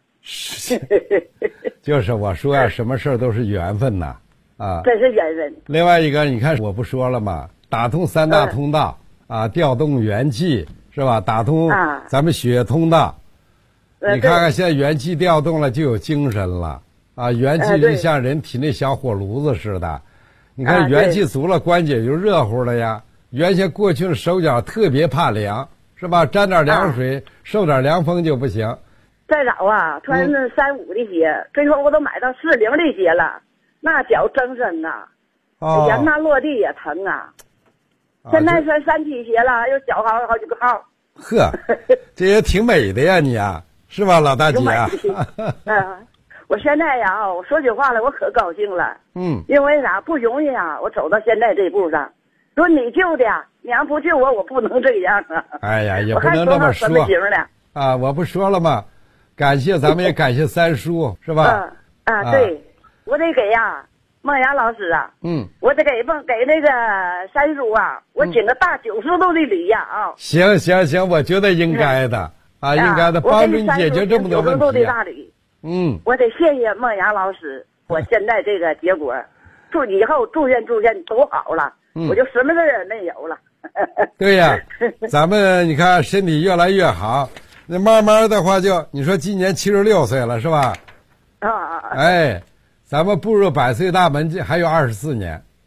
就是我说呀，什么事儿都是缘分呐。 真是缘分。 另外一个，你看我不说了吗？打通3大通道调动元气是吧？打通咱们血液通道。你看看现在元气调动了，就有精神了元气就像人体内小火炉子似的。你看元气足了，关节就热乎了呀。原先过去的手脚特别怕凉，是吧？沾点凉水，受点凉风就不行。 再早穿35的鞋，最后我都买到40的鞋了，那脚增生啊！哎呀，那落地也疼啊！现在穿37鞋了，又脚好几个号。 这也挺美的呀，你是吧，老大姐？ 我现在我说句话了，我可高兴了。因为啥不容易我走到现在这步上。说你救的，你要不救我，我不能这样啊。 哎呀，也不能这么说。我不说了吗？感谢咱们也感谢三叔，是吧？ 对，我得给孟阳老师我得给那个三叔我请个大90度的礼行，我觉得应该的应该的，帮助你解决这么多问题。 90度的大礼。我得谢谢孟阳老师，我现在这个结果，以后住院都好了，我就什么事也没有了。 对呀，咱们你看身体越来越好，那慢慢的话你说今年76岁了是吧？ 咱们步入100岁大门还有24年。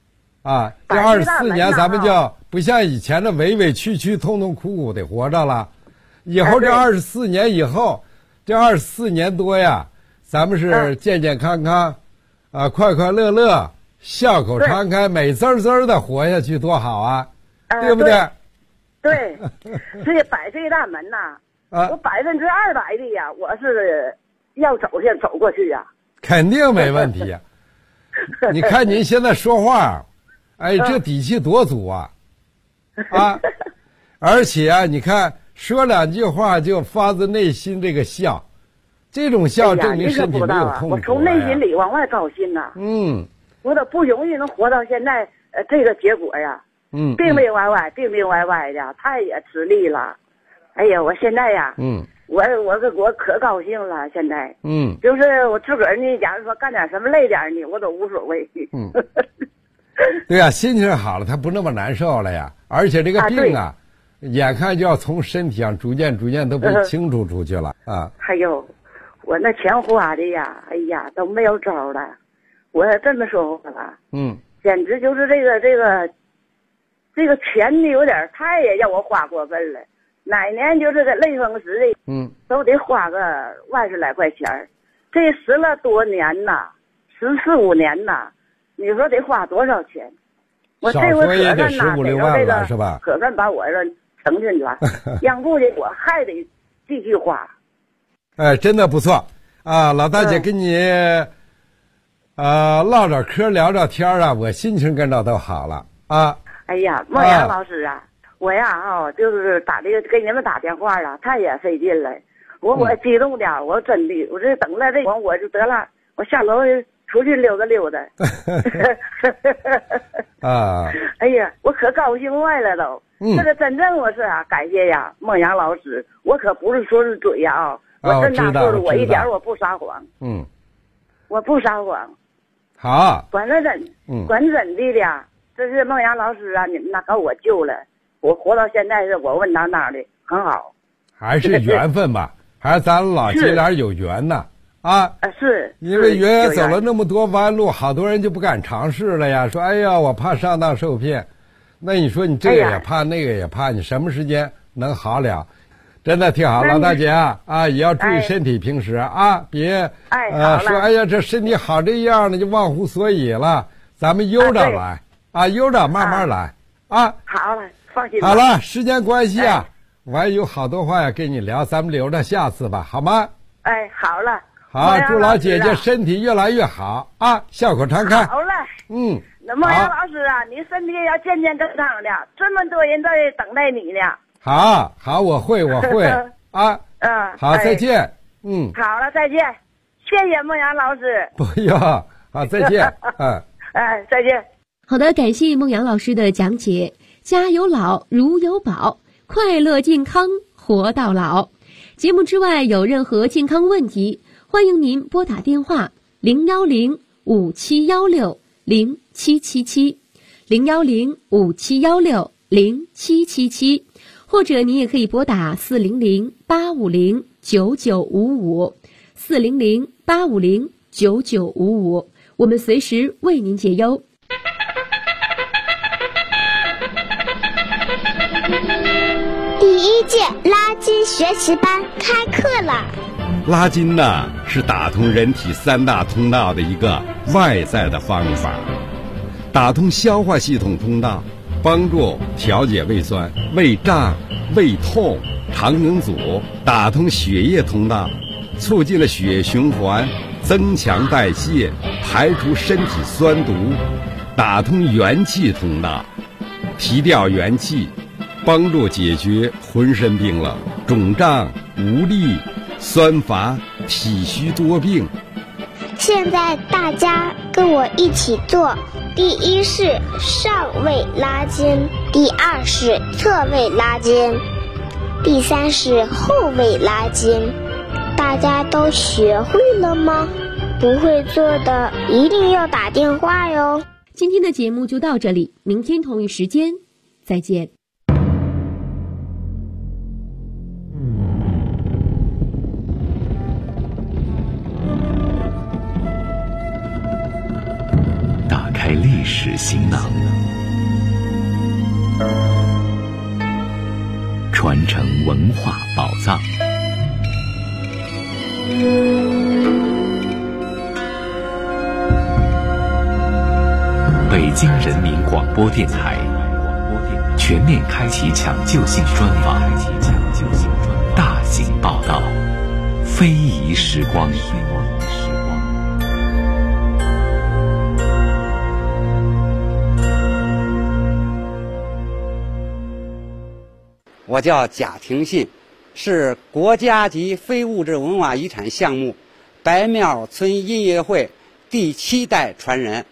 啊，这24年咱们就不像以前的委委屈屈、痛痛苦苦的活着了。以后这24年以后，这24年多呀，咱们是健健康康，啊，快快乐乐，笑口常开，美滋滋的活下去，多好啊，对不对？ 对，这100岁大门呐，我200%的呀，我是要走过去呀， 肯定没问题呀。你看您现在说话，哎，这底气多足啊！啊，而且啊，你看说2句话就发自内心这个笑，这种笑证明身体没有痛苦。 我从内心里往外高兴呐。我都不容易能活到现在，这个结果呀。病病歪歪的，他也吃力了。哎呀，我现在呀，我可高兴了，现在。就是我自个儿呢，假如说干点什么累点呢，我都无所谓。 对呀，心情好了，他不那么难受了呀。而且这个病啊，眼看就要从身体上逐渐都被清除出去了啊。 还有，我那钱花的呀，哎呀，都没有招了。我这么说话了，简直就是这个钱呢，有点太也让我花过分了。哪年就是个类风湿的，都得花个20来块钱。这10了多年呐，14、15年呐，你说得花多少钱？我这回可算呐，得到这个，可算把我这成进去了。要不的我还得继续花。 哎，真的不错啊，老大姐跟你唠着嗑聊着天啊，我心情跟着都好了啊。 哎呀，孟阳老师啊，我呀就是给你们打电话了，太也费劲了。我激动的，我真的，我这等了这我就得了，我下楼出去溜达。 啊！ 哎呀，我可高兴坏了都。这个真正我是感谢呀，孟阳老师，我可不是说是嘴呀我真的说的，我一点我不撒谎。我不撒谎。 好。 管真的。这是孟阳老师啊，你们那把我救了，我活到现在是我稳当当的，很好。 还是缘分吧，还是咱老姐俩有缘呐啊！ 是。 因为远走了那么多弯路，好多人就不敢尝试了呀，说哎呀，我怕上当受骗。那你说你这个也怕，那个也怕，你什么时间能好了？真的挺好，老大姐啊，也要注意身体，平时啊，别说哎呀，这身体好这样呢，就忘乎所以了。咱们悠着来。悠着慢慢来啊！ 好了，放心。 好了，时间关系啊，我还有好多话要跟你聊，咱们留着下次吧，好吗？ 哎，好了。 好，祝老姐姐身体越来越好啊，笑口常开。 好嘞。那孟阳老师啊，你身体要健健康康的，这么多人在等待你呢。 好，我会啊。好，再见。 好了，再见，谢谢孟阳老师。 不用，好，再见。 再见。 好的，感谢孟阳老师的讲解。家有老，如有宝，快乐健康活到老。节目之外有任何健康问题，欢迎您拨打电话010-5716-0777 010-5716-0777，或者您也可以拨打400-850-9955 400-850-9955，我们随时为您解忧。 第1届拉筋学习班开课了。 拉筋呢，是打通人体3大通道的一个外在的方法，打通消化系统通道，帮助调节胃酸、胃胀、胃痛、肠梗阻；打通血液通道，促进了血液循环，增强代谢，排除身体酸毒；打通元气通道，提调元气，帮助解决浑身冰冷、肿胀、无力、酸乏、体虚多病。 现在大家跟我一起做：第1是上位拉筋，第2是侧位拉筋，第3是后位拉筋。大家都学会了吗？不会做的一定要打电话哟。 今天的节目就到这里，明天同一时间再见。 打开历史行囊， 传承文化宝藏。北京人民广播电台全面开启抢救性专访，大型报道，非遗时光。 我叫贾廷信，是国家级非物质文化遗产项目白庙村音乐会第7代传人。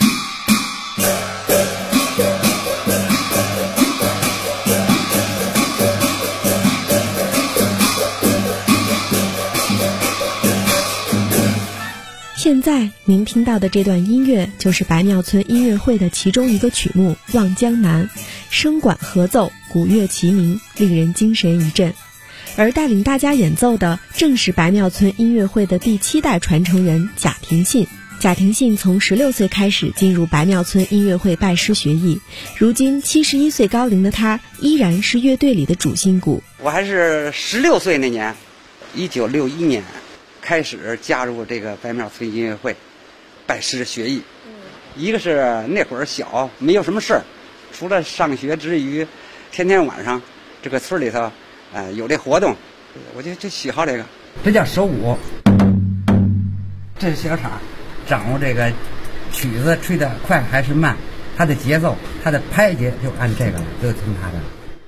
现在您听到的这段音乐就是白庙村音乐会的其中一个曲目《望江南》，声管合奏，鼓乐齐鸣，令人精神一振。而带领大家演奏的正是白庙村音乐会的第7代传承人贾廷信。贾廷信从16岁开始进入白庙村音乐会拜师学艺，如今71岁高龄的他依然是乐队里的主心骨。 我还是16岁那年，1961年开始加入这个白庙村音乐会拜师学艺。一个是那会儿小，没有什么事儿，除了上学之余，天天晚上这个村里头有这活动，我就喜好这个。这叫手舞，这是小场，掌握这个曲子吹得快还是慢，它的节奏，它的拍节就按这个了，就听它的。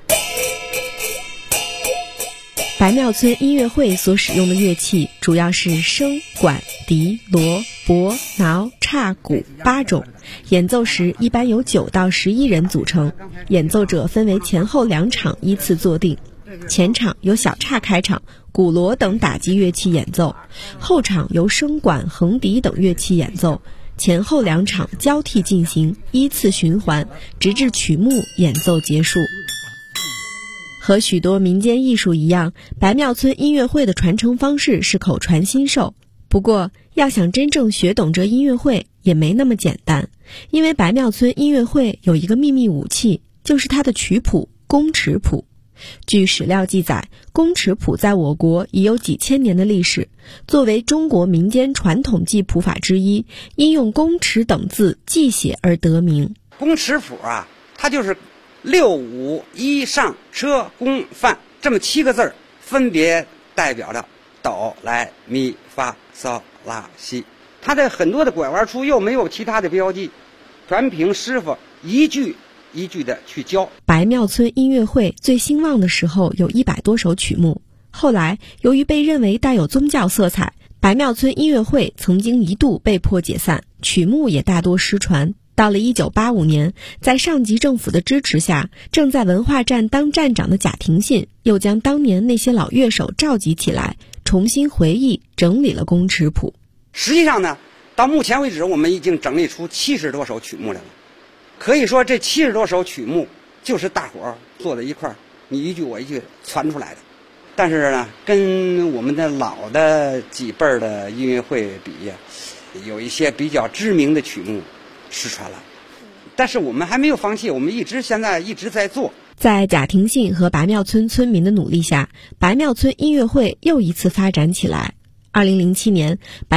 白庙村音乐会所使用的乐器主要是笙、管、笛、锣、钹、挠、叉、鼓8种，演奏时一般由9到11人组成，演奏者分为前后2场依次坐定。前场由小叉开场，鼓锣等打击乐器演奏，后场由笙管、横笛等乐器演奏，前后2场交替进行，依次循环，直至曲目演奏结束。和许多民间艺术一样，白庙村音乐会的传承方式是口传心授。不过，要想真正学懂这音乐会也没那么简单，因为白庙村音乐会有一个秘密武器，就是它的曲谱宫尺谱。据史料记载，宫尺谱在我国已有几千年的历史，作为中国民间传统记谱法之一，因用宫尺等字记写而得名。 宫尺谱啊，它就是6、5、1上车宫范这么7个字儿，分别代表着哆来咪发嗦拉西。它的很多的拐弯处又没有其他的标记，全凭师傅一句一句的去教。 白庙村音乐会最兴旺的时候有100多首曲目，后来由于被认为带有宗教色彩，白庙村音乐会曾经一度被迫解散，曲目也大多失传。到了1985年，在上级政府的支持下，正在文化站当站长的贾廷信又将当年那些老乐手召集起来，重新回忆整理了宫尺谱。 实际上呢，到目前为止我们已经整理出70多首曲目来了。可以说这70多首曲目就是大伙儿坐在一块儿，你一句我一句传出来的。但是呢，跟我们的老的几辈儿的音乐会比呀，有一些比较知名的曲目失传了，但是我们还没有放弃，我们现在一直在做。 在贾廷信和白庙村村民的努力下，白庙村音乐会又一次发展起来。2007年，